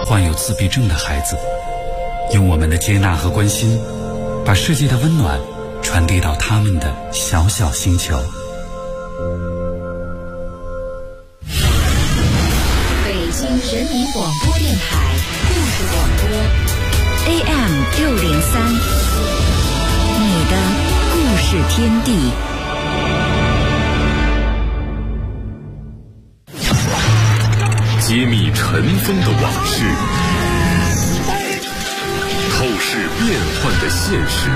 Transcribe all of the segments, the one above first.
患有自闭症的孩子，用我们的接纳和关心，把世界的温暖传递到他们的小小星球。 北京人民广播电台故事广播 AM603，你的故事天地。 揭秘尘封的往事，透视变幻的现实，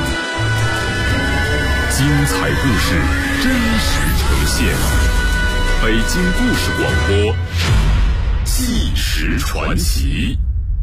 精彩故事真实呈现。北京故事广播，纪实传奇。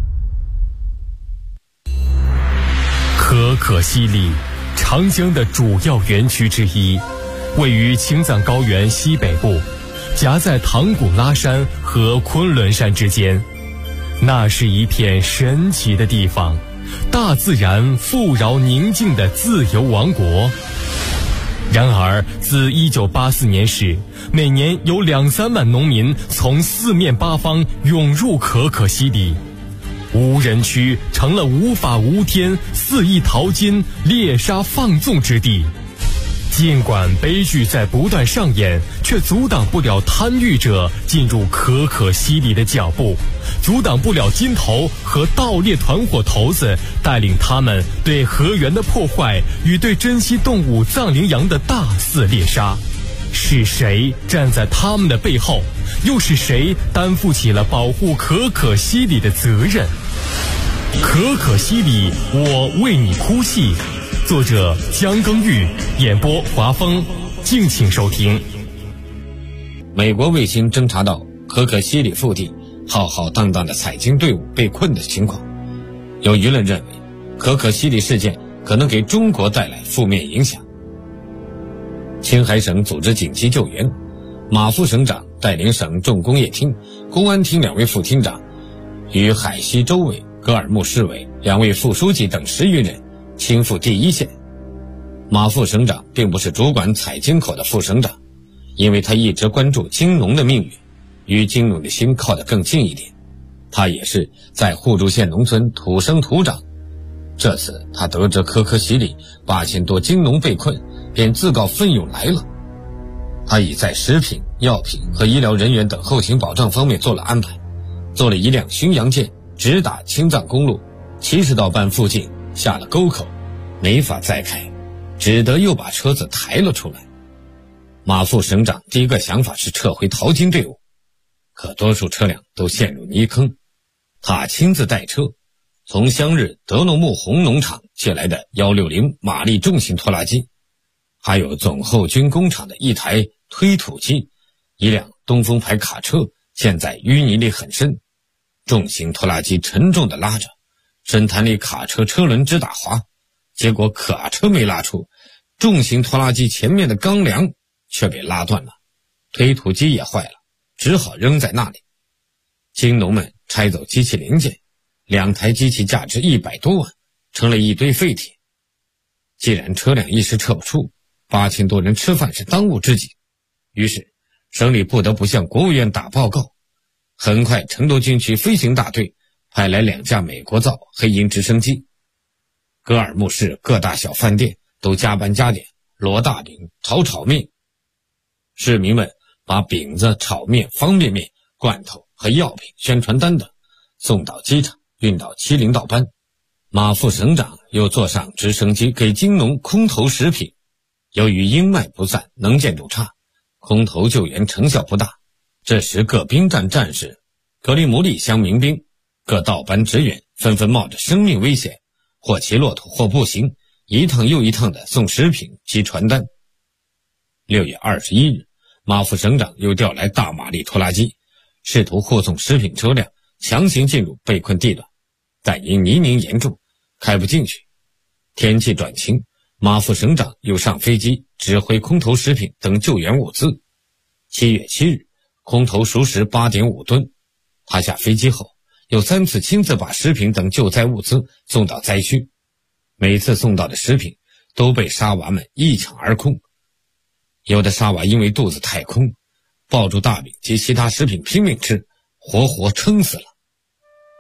可可西里，长江的主要源渠之一，位于青藏高原西北部，夹在唐古拉山和昆仑山之间。那是一片神奇的地方，大自然富饶宁静的自由王国。然而自1984年时，每年有2-3万农民从四面八方涌入可可西里，无人区成了无法无天、肆意淘金、猎杀放纵之地。尽管悲剧在不断上演，却阻挡不了贪欲者进入可可西里的脚步，阻挡不了金头和盗猎团伙头子带领他们对河源的破坏与对珍稀动物藏羚羊的大肆猎杀。是谁站在他们的背后？又是谁担负起了保护可可西里的责任？可可西里，我为你哭泣。作者江耕玉，演播华峰，敬请收听。 美国卫星侦察到可可西里腹地浩浩荡荡的采金队伍被困的情况，有舆论认为可可西里事件可能给中国带来负面影响。青海省组织紧急救援，马副省长带领省重工业厅、公安厅2位副厅长与海西州委、格尔木市委2位副书记等10余人亲赴第一线。马副省长并不是主管采金口的副省长，因为他一直关注金农的命运，与金农的心靠得更近一点。他也是在互助县农村土生土长。这次他得知可可西里8000多金农被困，便自告奋勇来了。他已在食品、药品和医疗人员等后勤保障方面做了安排，做了一辆巡洋舰直达青藏公路70道班附近下了沟口，没法再开，只得又把车子抬了出来。马副省长第一个想法是撤回淘金队伍，可多数车辆都陷入泥坑。他亲自带车，从湘日德诺木红农场借来的160马力重型拖拉机，还有总后军工厂的一台推土机，一辆东风牌卡车陷在淤泥里很深，重型拖拉机沉重地拉着，深潭里卡车车轮直打滑，结果卡车没拉出，重型拖拉机前面的钢梁却被拉断了，推土机也坏了，只好扔在那里。金农们拆走机器零件，2台机器价值100多万，成了一堆废铁。既然车辆一时撤不出，8000多人吃饭是当务之急，于是省里不得不向国务院打报告。很快成都军区飞行大队派来2架美国造黑鹰直升机，格尔木市各大小饭店都加班加点，烙大饼、炒面。市民们把饼子、炒面、方便面、罐头和药品、宣传单等送到机场，运到70道班。马副省长又坐上直升机给金农空投食品。由于鹰脉不散，能见度差，空投救援成效不大。这时各兵站战士、格里姆里乡民兵、各道班职员纷纷冒着生命危险，或骑骆驼或步行，一趟又一趟地送食品及传单。6月21日，马副省长又调来大马力拖拉机，试图护送食品车辆强行进入被困地段，但因泥泞严重，开不进去。天气转晴，马副省长又上飞机指挥空投食品等救援物资。7月7日，空投熟食 8.5 吨。他下飞机后，又3次亲自把食品等救灾物资送到灾区，每次送到的食品都被沙娃们一抢而空。有的沙娃因为肚子太空，抱住大饼及其他食品拼命吃，活活撑死了。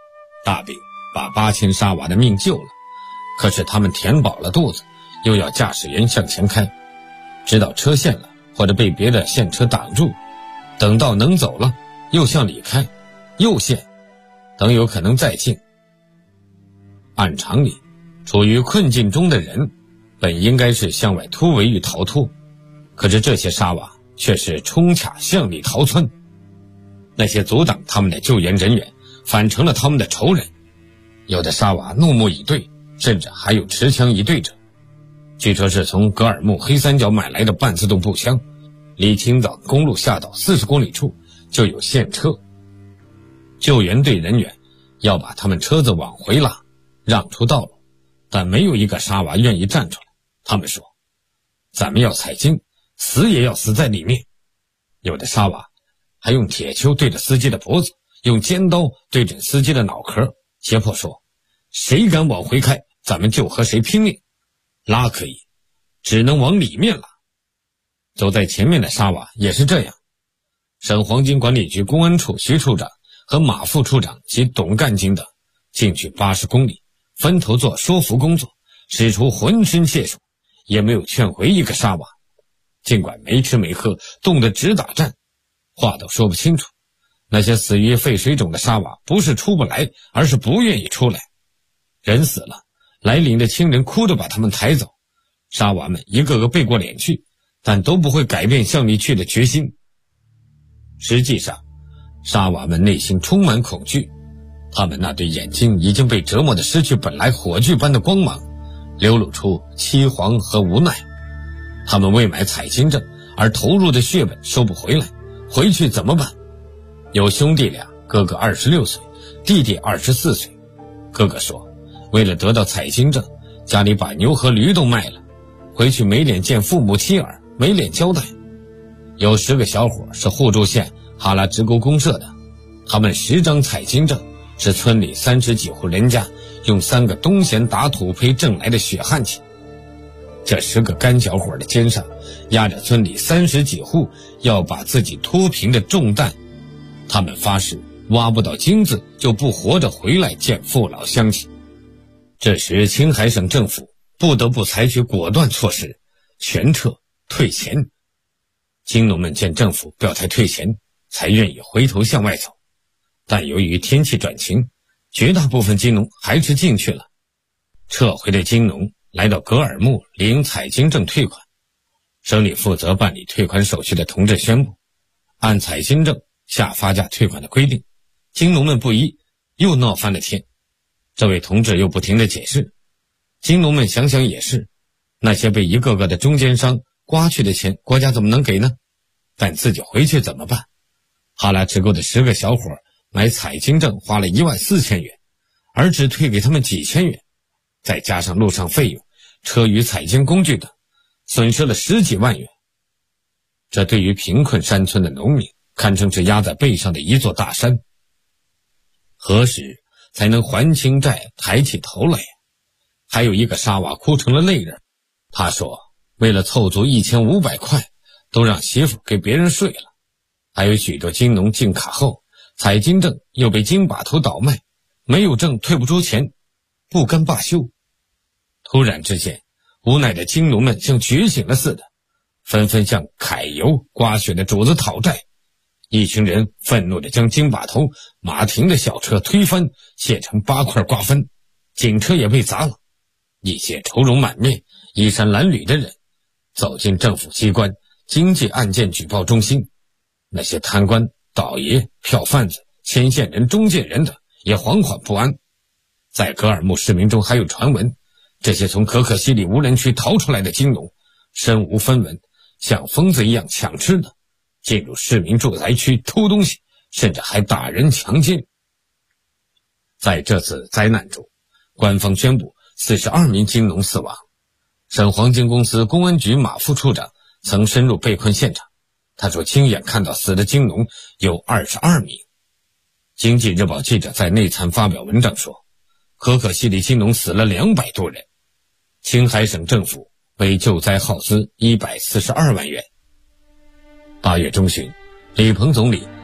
大病把8000沙瓦的命救了，可是他们填饱了肚子，又要驾驶员向前开，直到车陷了或者被别的陷车挡住，等到能走了又向里开，又陷，等有可能再进。按常理，处于困境中的人本应该是向外突围与逃脱，可是这些沙瓦却是冲卡向里逃窜。那些阻挡他们的救援人员反成了他们的仇人，有的沙瓦怒目以对，甚至还有持枪以对者。据说是从格尔木黑三角买来的半自动步枪，离青藏公路下道40公里处就有现车。救援队人员要把他们车子往回拉，让出道路，但没有一个沙瓦愿意站出来。他们说，咱们要采金，死也要死在里面。有的沙瓦还用铁锹对着司机的脖子，用尖刀对准司机的脑壳，胁迫说，谁敢往回开，咱们就和谁拼命。拉可以，只能往里面拉。走在前面的沙瓦也是这样。省黄金管理局公安处徐处长和马副处长及董干警等进去80公里，分头做说服工作，使出浑身解数，也没有劝回一个沙瓦。尽管没吃没喝，冻得直打颤，话都说不清楚。那些死于肺水肿的沙瓦不是出不来，而是不愿意出来。人死了，来领的亲人哭着把他们抬走，沙瓦们一个个背过脸去，但都不会改变向里去的决心。实际上，沙瓦们内心充满恐惧，他们那对眼睛已经被折磨得失去本来火炬般的光芒，流露出凄惶和无奈。他们为买采金证而投入的血本收不回来，回去怎么办？有兄弟俩，哥哥26岁，弟弟24岁。哥哥说，为了得到采金证，家里把牛和驴都卖了，回去没脸见父母妻儿，没脸交代。有10个小伙是互助县哈拉直沟公社的，他们10张采金证是村里30几户人家用3个东贤打土坯挣来的血汗钱。这10个干小伙的肩上压着村里30几户要把自己脱贫的重担，他们发誓挖不到金子就不活着回来见父老乡亲。这时青海省政府不得不采取果断措施，全撤退钱。金农们见政府表态退钱，才愿意回头向外走，但由于天气转晴，绝大部分金农还是进去了。撤回的金农来到格尔木领采金证退款，省里负责办理退款手续的同志宣布，按采金证下发价退款的规定，金农们不依，又闹翻了天。这位同志又不停地解释，金农们想想也是，那些被一个个的中间商刮去的钱，国家怎么能给呢？但自己回去怎么办？哈拉直沟的10个小伙买采金证花了14000元，而只退给他们几千元，再加上路上费用、车与采金工具等，损失了10几万元。这对于贫困山村的农民堪称是压在背上的一座大山。何时才能还清债，抬起头来呀？还有一个沙瓦哭成了泪人，他说为了凑足1500块，都让媳妇给别人睡了。还有许多金农进卡后，采金证又被金把头倒卖，没有证退不出钱，不甘罢休。突然之间，无奈的金农们像觉醒了似的，纷纷向揩油刮血的主子讨债。一群人愤怒地将金把头马停的小车推翻，切成8块瓜分，警车也被砸了。一些愁容满面、衣衫褴褛的人走进政府机关经济案件举报中心，那些贪官、倒爷、票贩子、牵线人、中介人等也惶惶不安。在格尔木市民中还有传闻，这些从可可西里无人区逃出来的金农身无分文，像疯子一样抢吃的，进入市民住宅区偷东西，甚至还打人强奸。在这次灾难中，官方宣布42名金农死亡。省黄金公司公安局马副处长曾深入被困现场，他说亲眼看到死的金农有22名。经济日报记者在内参发表文章说，可可西里金农死了200多人，青海省政府为救灾耗资142万元。8月中旬，李鹏总理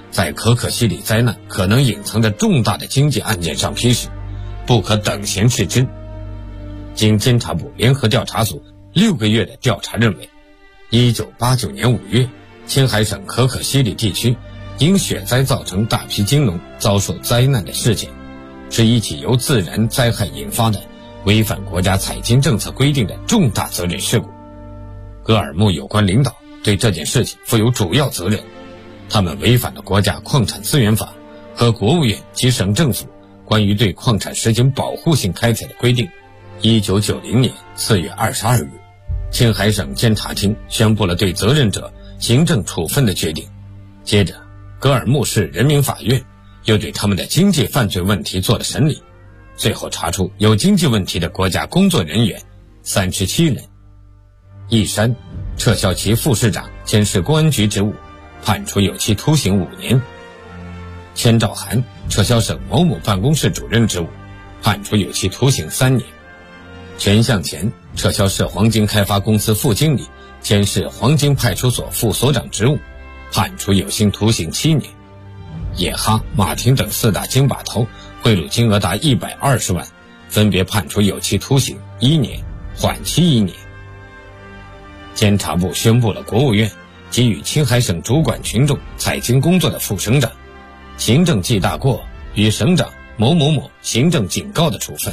在可可西里灾难可能隐藏着重大的经济案件上批示，不可等闲视之。经监察部联合调查组6个月的调查认为，1989年5月，青海省可可西里地区因雪灾造成大批金农遭受灾难的事件，是一起由自然灾害引发的违反国家采金政策规定的重大责任事故。格尔木有关领导对这件事情负有主要责任，他们违反了国家矿产资源法和国务院及省政府关于对矿产实行保护性开采的规定。1990年4月22日，青海省监察厅宣布了对责任者行政处分的决定。接着，格尔木市人民法院又对他们的经济犯罪问题做了审理，最后查出有经济问题的国家工作人员37人。一山撤销其副市长兼市公安局职务，判处有期徒刑5年。千兆涵撤销省某某办公室主任职务，判处有期徒刑3年。全向前撤销市黄金开发公司副经理兼市黄金派出所副所长职务，判处有期徒刑7年。野哈、马婷等4大金把头贿赂金额达120万，分别判处有期徒刑1年，缓期1年。监察部宣布了国务院给予青海省主管群众采金工作的副省长行政记大过与省长某某某行政警告的处分。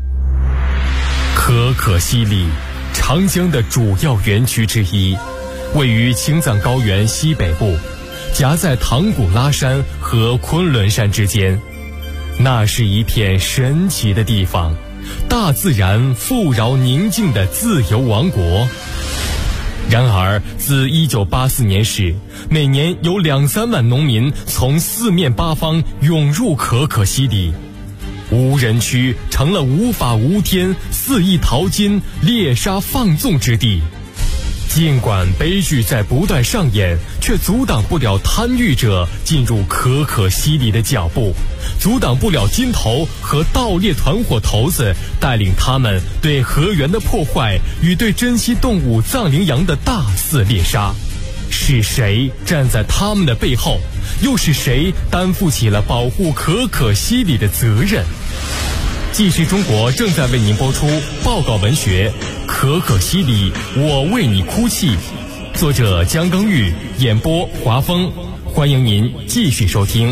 可可西里，长江的主要园区之一，位于青藏高原西北部，夹在唐古拉山和昆仑山之间。那是一片神奇的地方，大自然富饶宁静的自由王国。然而，自1984年始，每年有2-3万农民从4面8方涌入可可西里，无人区成了无法无天、肆意淘金、猎杀放纵之地。尽管悲剧在不断上演，却阻挡不了贪欲者进入可可西里的脚步，阻挡不了金头和盗猎团伙头子带领他们对河源的破坏与对珍稀动物藏羚羊的大肆猎杀。是谁站在他们的背后？又是谁担负起了保护可可西里的责任？纪实中国正在为您播出报告文学《可可西里，我为你哭泣》，作者姜耕玉，演播华峰。欢迎您继续收听。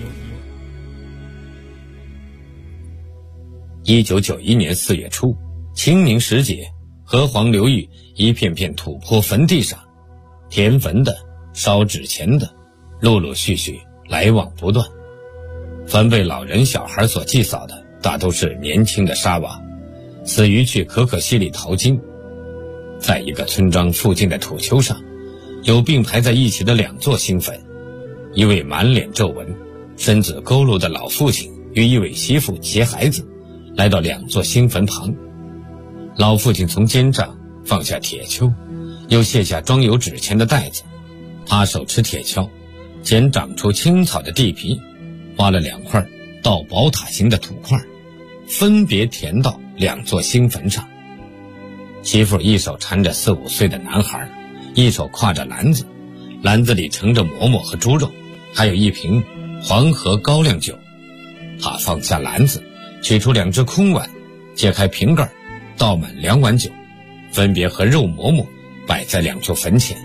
1991年4月初，清明时节，河黄流域一片片土坡坟地上，填坟的、烧纸钱的，陆陆续续来往不断。凡被老人小孩所祭扫的，大都是年轻的沙娃，死于去可可西里淘金。在一个村庄附近的土丘上，有并排在一起的2座新坟，一位满脸皱纹、身子佝偻的老父亲与一位媳妇携孩子来到2座新坟旁。老父亲从肩上放下铁锹，又卸下装有纸钱的袋子，他手持铁锹，捡长出青草的地皮，挖了2块倒宝塔形的土块，分别填到2座新坟上。媳妇一手搀着4-5岁的男孩，一手挎着篮子，篮子里盛着馍馍和猪肉，还有一瓶黄河高粱酒。他放下篮子，取出2只空碗，揭开瓶盖，倒满2碗酒，分别和肉馍馍摆在2处坟前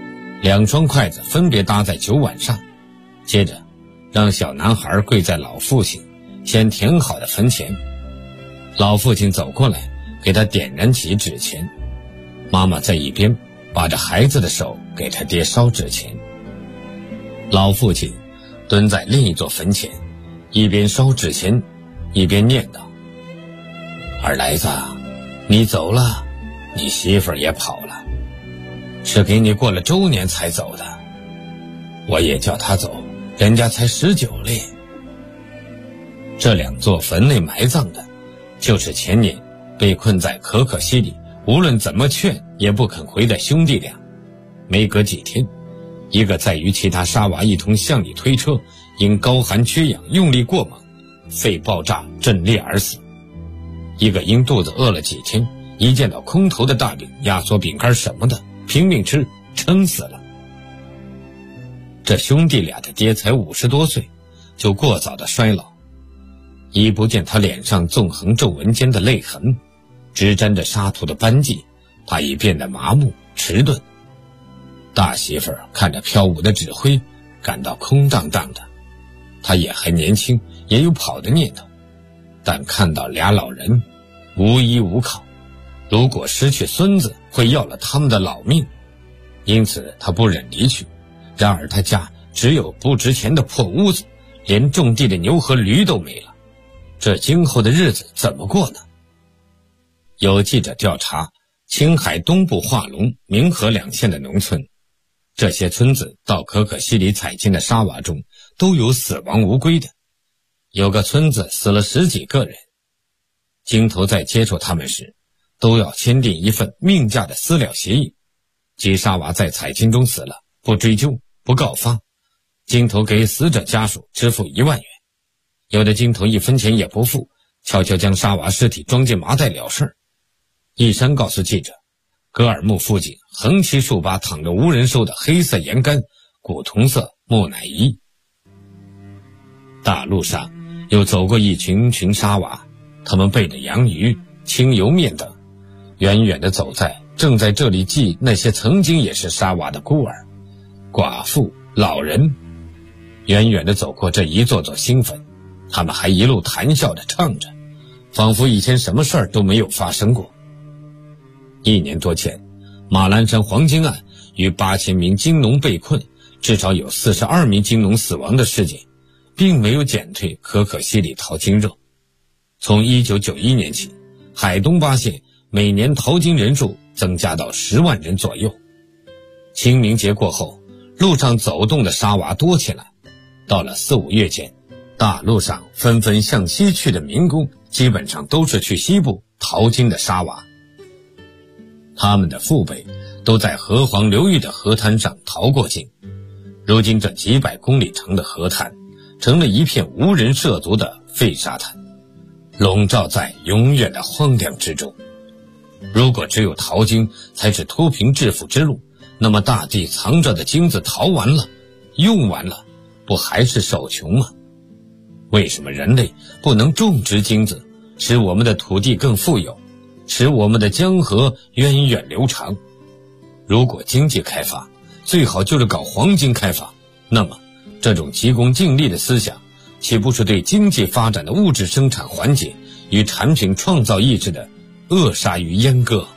，2双筷子分别搭在酒碗上，接着让小男孩跪在老父亲先填好的坟前。老父亲走过来，给他点燃起纸钱，妈妈在一边把着孩子的手给他爹烧纸钱。老父亲蹲在另一座坟前，一边烧纸钱一边念叨：二来子，你走了，你媳妇儿也跑了，是给你过了周年才走的，我也叫他走，人家才19嘞。这2座坟内埋葬的，就是前年被困在可可西里，无论怎么劝也不肯回的兄弟俩。没隔几天，一个在与其他沙娃一同向里推车，因高寒缺氧用力过猛，肺爆炸震裂而死；一个因肚子饿了几天，一见到空头的大饼、压缩饼干什么的，拼命吃，撑死了。 这兄弟俩的爹才50多岁，就过早的衰老。一不见他脸上纵横皱纹间的泪痕，只沾着沙土的斑迹，他已变得麻木迟钝。大媳妇儿看着飘舞的纸灰，感到空荡荡的。他也还年轻，也有跑的念头，但看到俩老人无依无靠，如果失去孙子，会要了他们的老命，因此他不忍离去。然而他家只有不值钱的破屋子，连种地的牛和驴都没了，这今后的日子怎么过呢？有记者调查青海东部化龙、明河两县的农村，这些村子到可可西里采金的沙瓦中都有死亡无归的，有个村子死了10几个人。经头在接触他们时，都要签订一份命价的私了协议，即沙瓦在采金中死了，不追究不告发，经头给死者家属支付1万元。有的经头1分钱也不付，悄悄将沙瓦尸体装进麻袋了事。一山告诉记者，格尔木附近横七竖八躺着无人收的黑色盐干、古铜色木乃伊。大路上又走过一群群沙瓦，他们背着洋鱼、清油面等，远远地走在正在这里祭那些曾经也是沙瓦的孤儿、寡妇、老人。远远地走过这一座座新坟，他们还一路谈笑着唱着，仿佛以前什么事儿都没有发生过。1年多前，马栏山黄金案与8000名金农被困，至少有42名金农死亡的事件，并没有减退可可西里淘金热。从1991年起，海东8县每年淘金人数增加到10万人左右。清明节过后，路上走动的沙瓦多起来，到了4、5月间，大路上纷纷向西去的民工基本上都是去西部淘金的沙瓦。他们的父辈都在河湟流域的河滩上淘过金，如今这几百公里长的河滩成了一片无人涉足的废沙滩，笼罩在永远的荒凉之中。如果只有淘金才是脱贫致富之路，那么大地藏着的金子淘完了、用完了，不还是手穷吗？为什么人类不能种植金子，使我们的土地更富有，使我们的江河源远流长？如果经济开发最好就是搞黄金开发，那么这种急功近利的思想，岂不是对经济发展的物质生产环节与产品创造意志的扼杀与阉割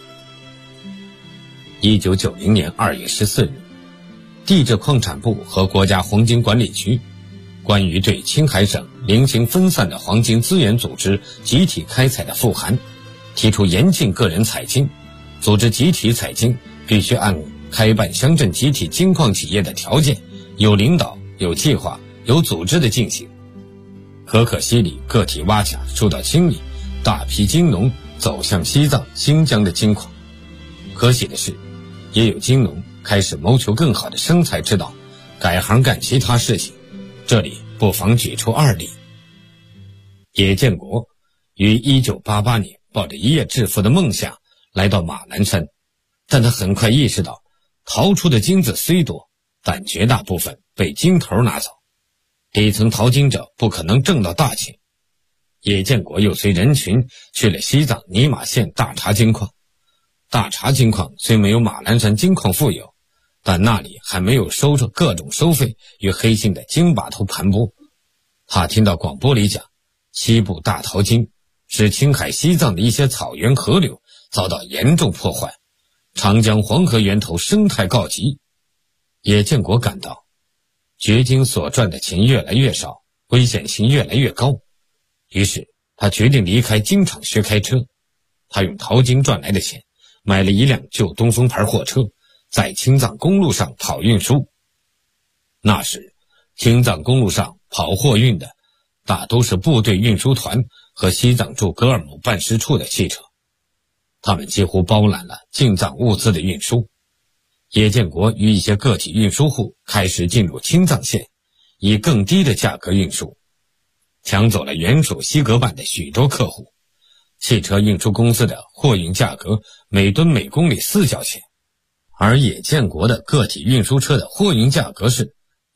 ？1990年2月14日，地质矿产部和国家黄金管理局关于对青海省零星分散的黄金资源组织集体开采的复函，提出严禁个人采金，组织集体采金必须按开办乡镇集体金矿企业的条件，有领导、有计划、有组织的进行。可可西里个体挖卡受到清理，大批金农走向西藏、新疆的金矿。可喜的是，也有金农开始谋求更好的生财之道，改行干其他事情。这里不妨举出2例。野建国于1988年抱着一夜致富的梦想来到马栏山，但他很快意识到，淘出的金子虽多，但绝大部分被金头拿走，底层淘金者不可能挣到大钱。野建国又随人群去了西藏尼玛县大查金矿。大查金矿虽没有马栏山金矿富有，但那里还没有收着各种收费与黑心的金把头盘剥。他听到广播里讲，西部大淘金使青海西藏的一些草原河流遭到严重破坏，长江黄河源头生态告急。野建国感到掘金所赚的钱越来越少，危险性越来越高，于是他决定离开金厂学开车。他用淘金赚来的钱买了一辆旧东风牌货车，在青藏公路上跑运输。那时青藏公路上跑货运的大都是部队运输团和西藏驻格尔木办事处的汽车，他们几乎包揽了进藏物资的运输。野建国与一些个体运输户开始进入青藏线，以更低的价格运输，抢走了原属西格办的许多客户。汽车运输公司的货运价格每吨每公里4角钱，而野建国的个体运输车的货运价格是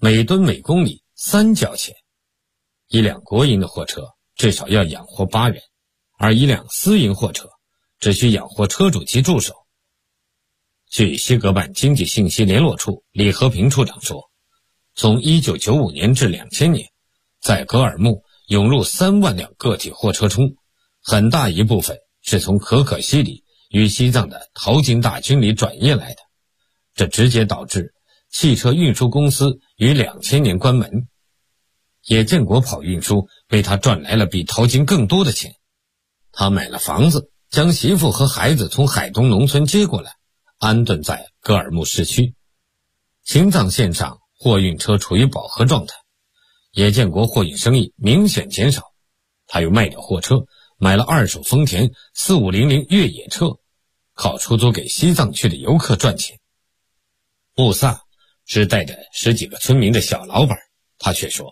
每吨每公里3角钱。一辆国营的货车至少要养活8人，而一辆私营货车只需养活车主及助手。据西格办经济信息联络处李和平处长说，从1995年至2000年，在格尔木涌入3万辆个体货车中，很大一部分是从可可西里与西藏的淘金大军里转业来的，这直接导致汽车运输公司于2000年关门。野建国跑运输为他赚来了比淘金更多的钱，他买了房子，将媳妇和孩子从海东农村接过来，安顿在格尔木市区。青藏线上货运车处于饱和状态，野建国货运生意明显减少，他又卖掉货车，买了2手丰田4500越野车，靠出租给西藏去的游客赚钱。穆萨是带着10几个村民的小老板，他却说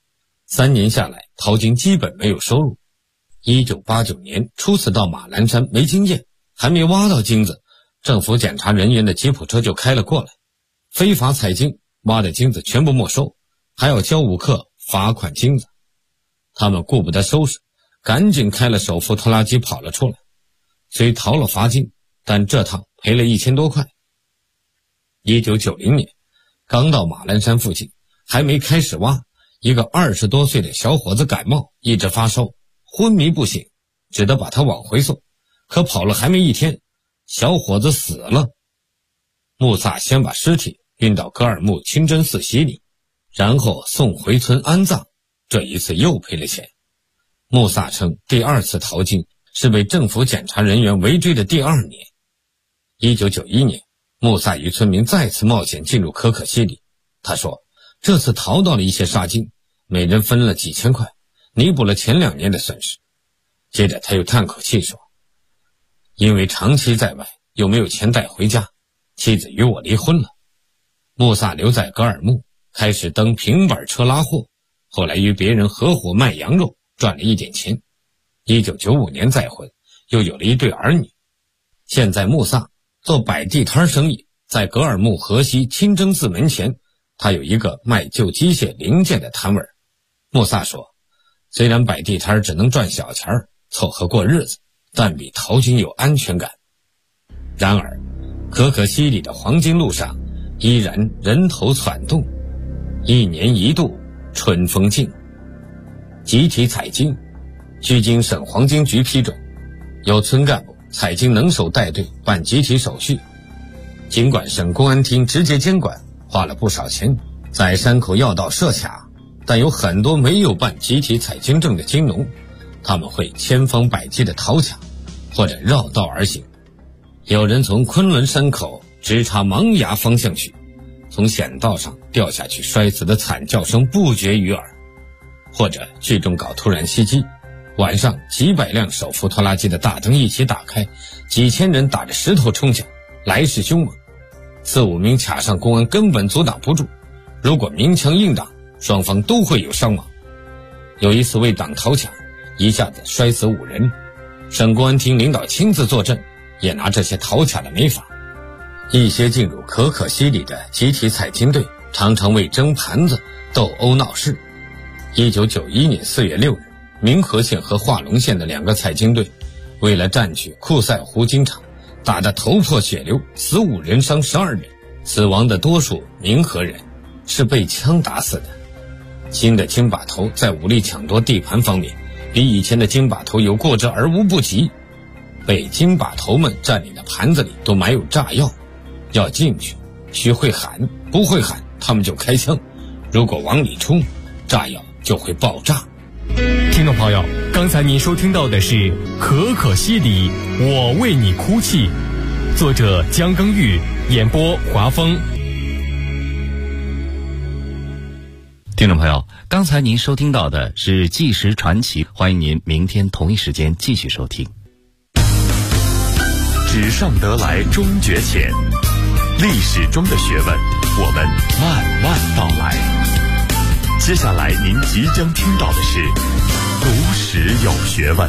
3年下来淘金基本没有收入。1989年初次到马栏山没经验，还没挖到金子，政府检查人员的吉普车就开了过来，非法采金，挖的金子全部没收，还要交5克罚款金子。他们顾不得收拾，赶紧开了手扶拖拉机跑了出来，虽逃了罚金，但这趟赔了1000多块。1990年刚到马栏山附近，还没开始挖，一个20多岁的小伙子感冒，一直发烧，昏迷不醒，只得把他往回送，可跑了还没1天，小伙子死了。穆萨先把尸体运到格尔木清真寺洗礼，然后送回村安葬，这一次又赔了钱。穆萨称第2次淘金是被政府检查人员围追的第2年。1991年，穆萨与村民再次冒险进入可可西里，他说这次淘到了一些沙金，每人分了几千块，弥补了前2年的损失。接着他又叹口气说，因为长期在外又没有钱带回家，妻子与我离婚了。穆萨留在格尔木，开始蹬平板车拉货，后来与别人合伙卖羊肉，赚了一点钱。1995年再婚，又有了一对儿女。现在穆萨做摆地摊生意，在格尔木河西清真寺门前，他有一个卖旧机械零件的摊位。穆萨说，虽然摆地摊只能赚小钱凑合过日子，但比淘金有安全感。然而可可西里的黄金路上依然人头攒动，1年1度春风劲。集体采金，距今省黄金局批准，由村干部采金能手带队办集体手续。尽管省公安厅直接监管，花了不少钱在山口要道设卡，但有很多没有办集体采金证的金农，他们会千方百计地逃卡，或者绕道而行。有人从昆仑山口直插芒崖方向去，从险道上掉下去摔死的惨叫声不绝于耳。或者聚众搞突然袭击，晚上几百辆手扶拖拉机的大灯一起打开，几千人打着石头冲抢，来势凶猛，4、5名卡上公安根本阻挡不住，如果明枪硬挡，双方都会有伤亡。有一次为挡逃卡，一下子摔死5人，省公安厅领导亲自坐镇，也拿这些逃卡的没法。一些进入可可西里的集体采金队常常为争盘子斗殴闹事。1991年4月6日，明和县和化龙县的2个采金队为了占据库塞湖金场，打得头破血流，死5人伤12人，死亡的多数明和人，是被枪打死的。新的金把头在武力抢夺地盘方面比以前的金把头有过之而无不及，被金把头们占领的盘子里都埋有炸药，要进去需会喊，不会喊他们就开枪，如果往里冲，炸药就会爆炸。 听众朋友，刚才您收听到的是《可可西里，我为你哭泣》，作者姜耕玉，演播华峰。 听众朋友，刚才您收听到的是纪实传奇，欢迎您明天同一时间继续收听。 纸上得来终觉浅，历史中的学问，我们慢慢道来。接下来您即将听到的是读史有学问。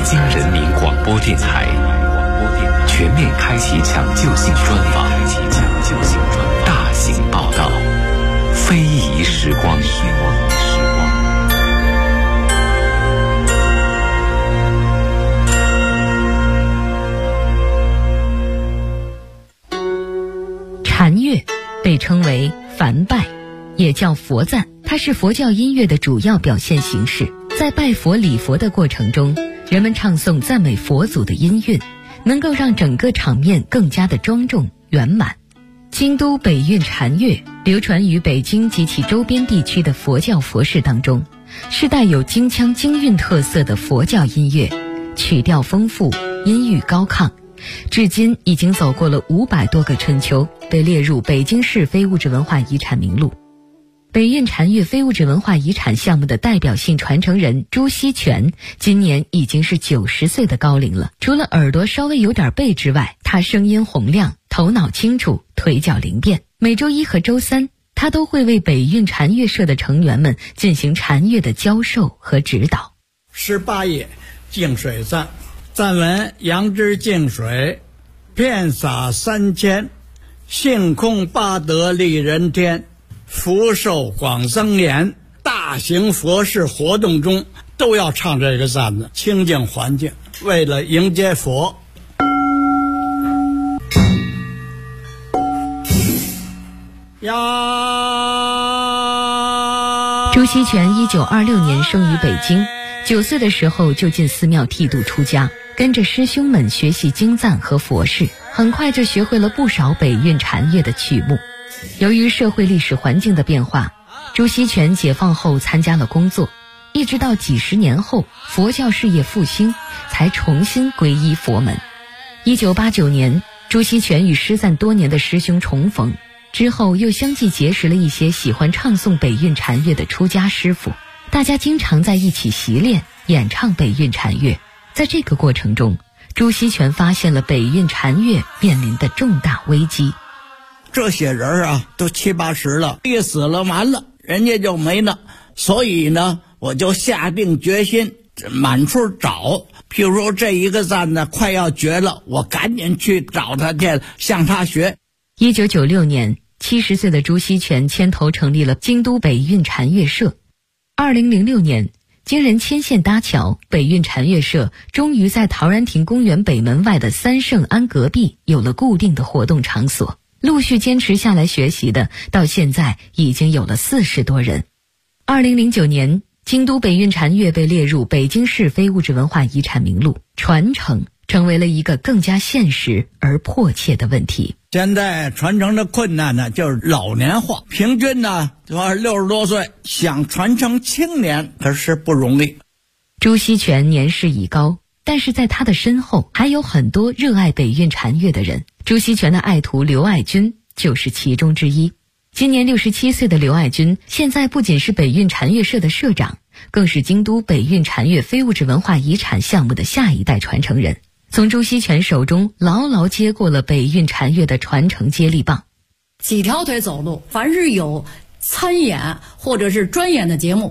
京人民广播电台全面开启抢救性专访，大型报道，非遗时光。 禅乐被称为梵拜，也叫佛赞，它是佛教音乐的主要表现形式。在拜佛礼佛的过程中，人们唱诵赞美佛祖的音韵，能够让整个场面更加的庄重圆满。京都北韵禅乐流传于北京及其周边地区的佛教佛事当中，是带有京腔京韵特色的佛教音乐，曲调丰富，音域高亢，至今已经走过了500多个春秋，被列入北京市非物质文化遗产名录。北韵禅乐非物质文化遗产项目的代表性传承人朱锡全今年已经是90岁的高龄了。除了耳朵稍微有点背之外，他声音洪亮，头脑清楚，腿脚灵便。每周一和周三，他都会为北韵禅乐社的成员们进行禅乐的教授和指导。 18页净水赞，赞文：杨之净水，遍洒3000，性空八德利人天，福寿广增延。大型佛事活动中都要唱这个赞子，清净环境，为了迎接佛。呀！ 朱锡全1926年生于北京，9岁的时候就进寺庙剃度出家，跟着师兄们学习经赞和佛事，很快就学会了不少北韵禅乐的曲目。由于社会历史环境的变化，朱锡全解放后参加了工作，一直到几十年后佛教事业复兴，才重新皈依佛门。1989年，朱锡全与失散多年的师兄重逢，之后又相继结识了一些喜欢唱诵北韵禅乐的出家师傅，大家经常在一起习练演唱北韵禅乐。在这个过程中，朱锡全发现了北韵禅乐面临的重大危机。 这些人啊，都70、80了，一死了完了，人家就没了。所以呢，我就下定决心满处找。譬如说这一个赞呢快要绝了，我赶紧去找他去，向他学。 1996年，70岁的朱锡全牵头成立了京都北韵禅乐社。2006年，经人牵线搭桥，北韵禅乐社终于在陶然亭公园北门外的三圣庵隔壁有了固定的活动场所。陆续坚持下来学习的，到现在已经有了40多人。2009年，京都北韵禅乐被列入北京市非物质文化遗产名录，传承成为了一个更加现实而迫切的问题。 现在传承的困难呢，就是老年化，平均呢60多岁，想传承青年可是不容易。 朱锡全年事已高，但是在他的身后还有很多热爱北韵禅乐的人。朱锡全的爱徒刘爱军就是其中之一。今年67岁的刘爱军，现在不仅是北韵禅乐社的社长，更是京都北韵禅乐非物质文化遗产项目的下一代传承人，从朱锡全手中牢牢接过了北韵禅乐的传承接力棒。 几条腿走路，凡是有参演或者是专演的节目，